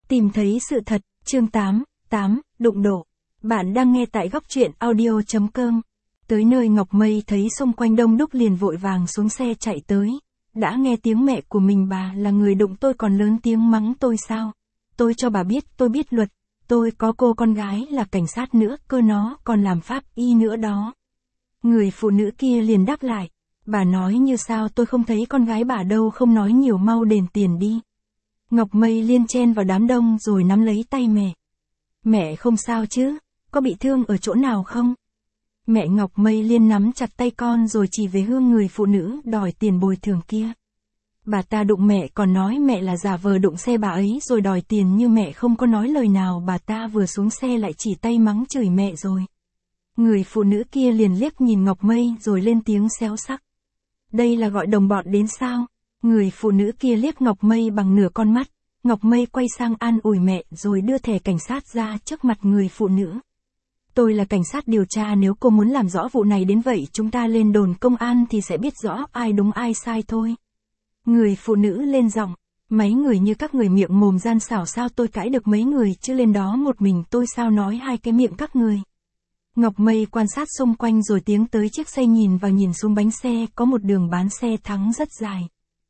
Tìm thấy sự thật, chương 8, đụng độ. Bạn đang nghe tại góc truyện audio.com. Tới nơi Ngọc Mây thấy xung quanh đông đúc liền vội vàng xuống xe chạy tới. Đã nghe tiếng mẹ của mình bà là người đụng tôi còn lớn tiếng mắng tôi sao? Tôi cho bà biết tôi biết luật, tôi có cô con gái là cảnh sát nữa, cơ nó còn làm pháp y nữa đó. Người phụ nữ kia liền đáp lại, bà nói như sao tôi không thấy con gái bà đâu, không nói nhiều mau đền tiền đi. Ngọc Mây liên chen vào đám đông rồi nắm lấy tay mẹ. Mẹ không sao chứ, có bị thương ở chỗ nào không? Mẹ Ngọc Mây liên nắm chặt tay con rồi chỉ về hướng người phụ nữ đòi tiền bồi thường kia. Bà ta đụng mẹ còn nói mẹ là giả vờ đụng xe bà ấy rồi đòi tiền, như mẹ không có nói lời nào, bà ta vừa xuống xe lại chỉ tay mắng chửi mẹ rồi. Người phụ nữ kia liền liếc nhìn Ngọc Mây rồi lên tiếng xéo sắc. Đây là gọi đồng bọn đến sao? Người phụ nữ kia liếc Ngọc Mây bằng nửa con mắt. Ngọc Mây quay sang an ủi mẹ rồi đưa thẻ cảnh sát ra trước mặt người phụ nữ. Tôi là cảnh sát điều tra, nếu cô muốn làm rõ vụ này đến vậy chúng ta lên đồn công an thì sẽ biết rõ ai đúng ai sai thôi. Người phụ nữ lên giọng, mấy người như các người miệng mồm gian xảo, sao tôi cãi được mấy người chứ lên đó một mình tôi sao nói hai cái miệng các người. Ngọc Mây quan sát xung quanh rồi tiến tới chiếc xe, nhìn vào nhìn xuống bánh xe, có một đường bán xe thắng rất dài.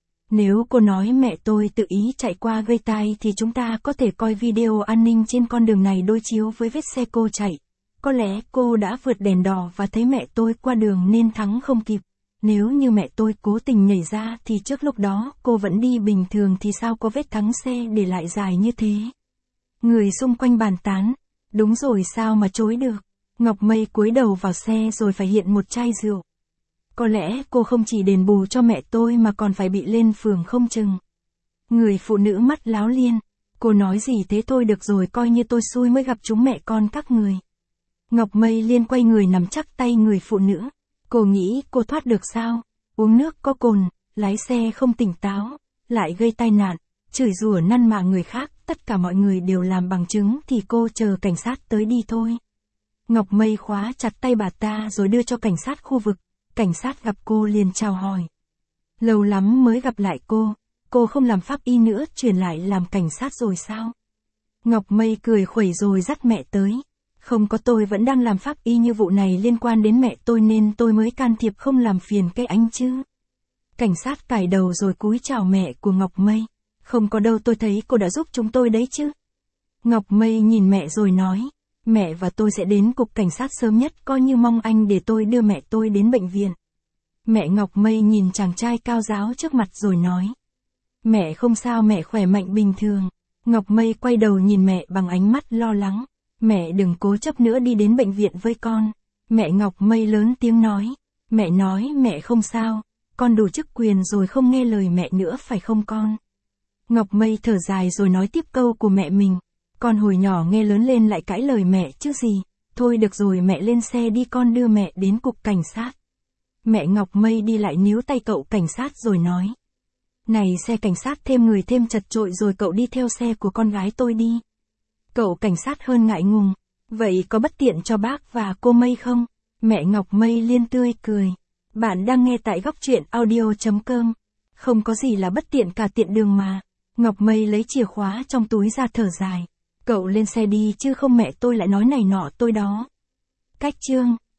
Nếu cô nói mẹ tôi tự ý chạy qua gây tai thì chúng ta có thể coi video an ninh trên con đường này đối chiếu với vết xe cô chạy. Có lẽ cô đã vượt đèn đỏ và thấy mẹ tôi qua đường nên thắng không kịp. Nếu như mẹ tôi cố tình nhảy ra thì trước lúc đó cô vẫn đi bình thường thì sao có vết thắng xe để lại dài như thế. Người xung quanh bàn tán, đúng rồi sao mà chối được. Ngọc Mây cúi đầu vào xe rồi phải hiện một chai rượu. Có lẽ cô không chỉ đền bù cho mẹ tôi mà còn phải bị lên phường không chừng. Người phụ nữ mắt láo liên, cô nói gì thế, thôi được rồi, coi như tôi xui mới gặp chúng mẹ con các người. Ngọc Mây liên quay người nắm chắc tay người phụ nữ. Cô nghĩ cô thoát được sao? Uống nước có cồn, lái xe không tỉnh táo, lại gây tai nạn, chửi rủa năn nỉ người khác, tất cả mọi người đều làm bằng chứng thì cô chờ cảnh sát tới đi thôi. Ngọc Mây khóa chặt tay bà ta rồi đưa cho cảnh sát khu vực. Cảnh sát gặp cô liền chào hỏi. Lâu lắm mới gặp lại cô không làm pháp y nữa chuyển lại làm cảnh sát rồi sao? Ngọc Mây cười khuẩy rồi dắt mẹ tới. Không có, tôi vẫn đang làm pháp y, như vụ này liên quan đến mẹ tôi nên tôi mới can thiệp, không làm phiền cái anh chứ. Cảnh sát cài đầu rồi cúi chào mẹ của Ngọc Mây. Không có đâu, tôi thấy cô đã giúp chúng tôi đấy chứ. Ngọc Mây nhìn mẹ rồi nói. Mẹ và tôi sẽ đến cục cảnh sát sớm nhất, coi như mong anh để tôi đưa mẹ tôi đến bệnh viện. Mẹ Ngọc Mây nhìn chàng trai cao ráo trước mặt rồi nói. Mẹ không sao, mẹ khỏe mạnh bình thường. Ngọc Mây quay đầu nhìn mẹ bằng ánh mắt lo lắng. Mẹ đừng cố chấp nữa, đi đến bệnh viện với con. Mẹ Ngọc Mây lớn tiếng nói. Mẹ nói mẹ không sao, con đủ chức quyền rồi, không nghe lời mẹ nữa phải không con? Ngọc Mây thở dài rồi nói tiếp câu của mẹ mình. Con hồi nhỏ nghe lớn lên lại cãi lời mẹ chứ gì. Thôi được rồi, mẹ lên xe đi, con đưa mẹ đến cục cảnh sát. Mẹ Ngọc Mây đi lại níu tay cậu cảnh sát rồi nói. Này, xe cảnh sát thêm người thêm chật chội rồi, cậu đi theo xe của con gái tôi đi. Cậu cảnh sát hơn ngại ngùng. Vậy có bất tiện cho bác và cô Mây không? Mẹ Ngọc Mây liên tươi cười. Bạn đang nghe tại góc truyện audio.com. Không có gì là bất tiện cả, tiện đường mà. Ngọc Mây lấy chìa khóa trong túi ra thở dài. Cậu lên xe đi chứ không mẹ tôi lại nói này nọ tôi đó. Cách chương